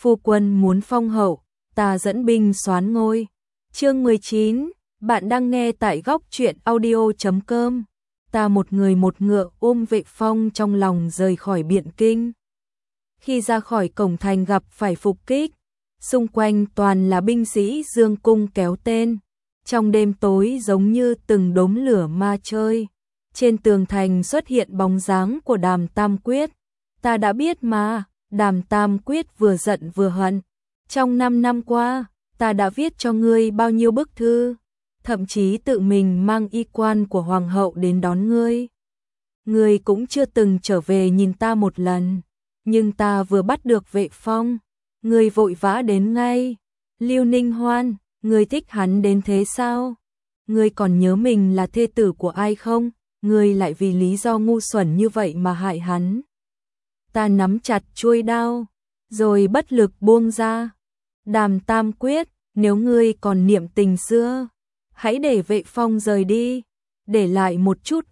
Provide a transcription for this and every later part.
phu quân muốn phong hậu, ta dẫn binh soán ngôi. Chương 19, bạn đang nghe tại góc truyện audio.com. Ta một người một ngựa ôm Vệ Phong trong lòng rời khỏi Biện Kinh. Khi ra khỏi cổng thành gặp phải phục kích, xung quanh toàn là binh sĩ dương cung kéo tên. Trong đêm tối giống như từng đốm lửa ma chơi. Trên tường thành xuất hiện bóng dáng của Đàm Tam Quyết. Ta đã biết mà, Đàm Tam Quyết vừa giận vừa hận. Trong 5 năm qua, ta đã viết cho ngươi bao nhiêu bức thư, thậm chí tự mình mang y quan của hoàng hậu đến đón ngươi. Ngươi cũng chưa từng trở về nhìn ta một lần, nhưng ta vừa bắt được Vệ Phong, ngươi vội vã đến ngay. Lưu Ninh Hoan, ngươi thích hắn đến thế sao? Ngươi còn nhớ mình là thê tử của ai không? Ngươi lại vì lý do ngu xuẩn như vậy mà hại hắn. Ta nắm chặt chuôi đao, rồi bất lực buông ra. Đàm Tam Quyết, nếu ngươi còn niệm tình xưa, hãy để Vệ Phong rời đi, để lại một chút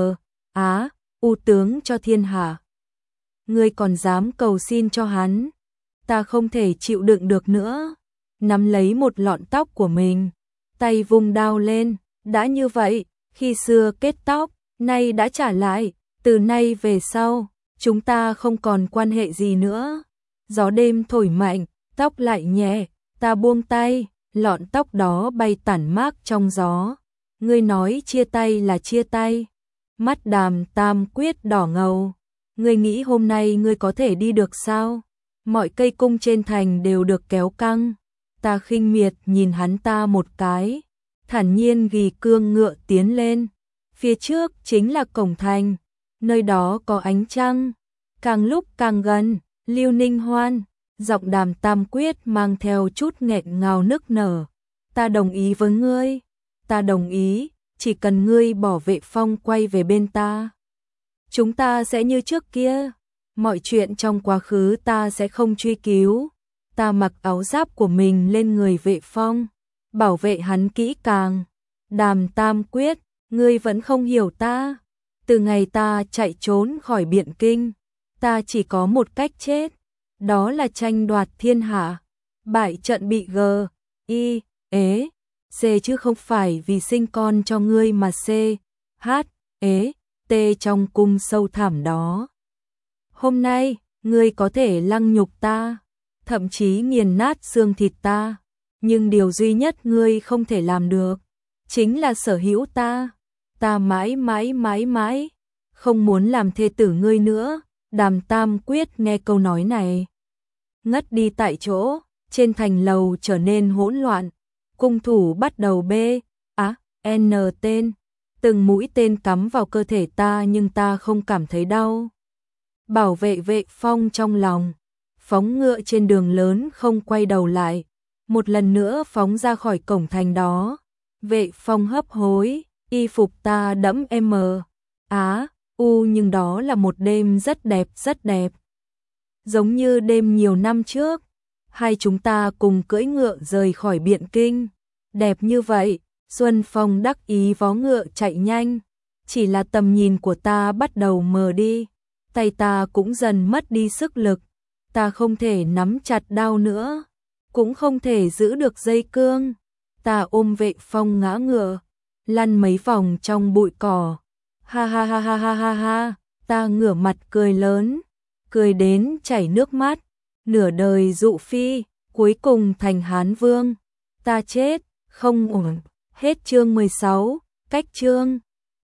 u tướng cho thiên hạ. Ngươi còn dám cầu xin cho hắn, ta không thể chịu đựng được nữa. Nắm lấy một lọn tóc của mình, tay vung đao lên, đã như vậy, khi xưa kết tóc, nay đã trả lại, từ nay về sau, chúng ta không còn quan hệ gì nữa. Gió đêm thổi mạnh, tóc lại nhẹ, ta buông tay, lọn tóc đó bay tản mát trong gió. Ngươi nói chia tay là chia tay. Mắt Đàm Tam Quyết đỏ ngầu. Ngươi nghĩ hôm nay ngươi có thể đi được sao? Mọi cây cung trên thành đều được kéo căng. Ta khinh miệt nhìn hắn ta một cái, thản nhiên ghi cương ngựa tiến lên. Phía trước chính là cổng thành, nơi đó có ánh trăng. Càng lúc càng gần, Lưu Ninh Hoan, giọng Đàm Tam Quyết mang theo chút nghẹn ngào nức nở. Ta đồng ý với ngươi, ta đồng ý, chỉ cần ngươi bỏ Vệ Phong quay về bên ta. Chúng ta sẽ như trước kia, mọi chuyện trong quá khứ ta sẽ không truy cứu. Ta mặc áo giáp của mình lên người Vệ Phong, bảo vệ hắn kỹ càng. Đàm Tam Quyết, ngươi vẫn không hiểu ta. Từ ngày ta chạy trốn khỏi Biện Kinh, ta chỉ có một cách chết, đó là tranh đoạt thiên hạ, bại trận bị C chứ không phải vì sinh con cho ngươi mà T trong cung sâu thẳm đó. Hôm nay, ngươi có thể lăng nhục ta, thậm chí nghiền nát xương thịt ta, nhưng điều duy nhất ngươi không thể làm được, chính là sở hữu ta. Ta mãi mãi không muốn làm thê tử ngươi nữa. Đàm Tam Quyết nghe câu nói này, ngất đi tại chỗ. Trên thành lầu trở nên hỗn loạn, cung thủ bắt đầu tên, từng mũi tên cắm vào cơ thể ta nhưng ta không cảm thấy đau. Bảo vệ Vệ Phong trong lòng, phóng ngựa trên đường lớn không quay đầu lại, một lần nữa phóng ra khỏi cổng thành đó. Vệ Phong hấp hối, y phục ta đẫm nhưng đó là một đêm rất đẹp. Giống như đêm nhiều năm trước, hai chúng ta cùng cưỡi ngựa rời khỏi Biện Kinh. Đẹp như vậy, Xuân Phong đắc ý vó ngựa chạy nhanh. Chỉ là tầm nhìn của ta bắt đầu mờ đi, tay ta cũng dần mất đi sức lực. Ta không thể nắm chặt đao nữa, cũng không thể giữ được dây cương. Ta ôm Vệ Phong ngã ngựa, lăn mấy vòng trong bụi cỏ. Ha, ta ngửa mặt cười lớn, cười đến chảy nước mắt. Nửa đời dụ phi, cuối cùng thành Hán Vương. Ta chết, không ổn. Hết chương 16, cách chương.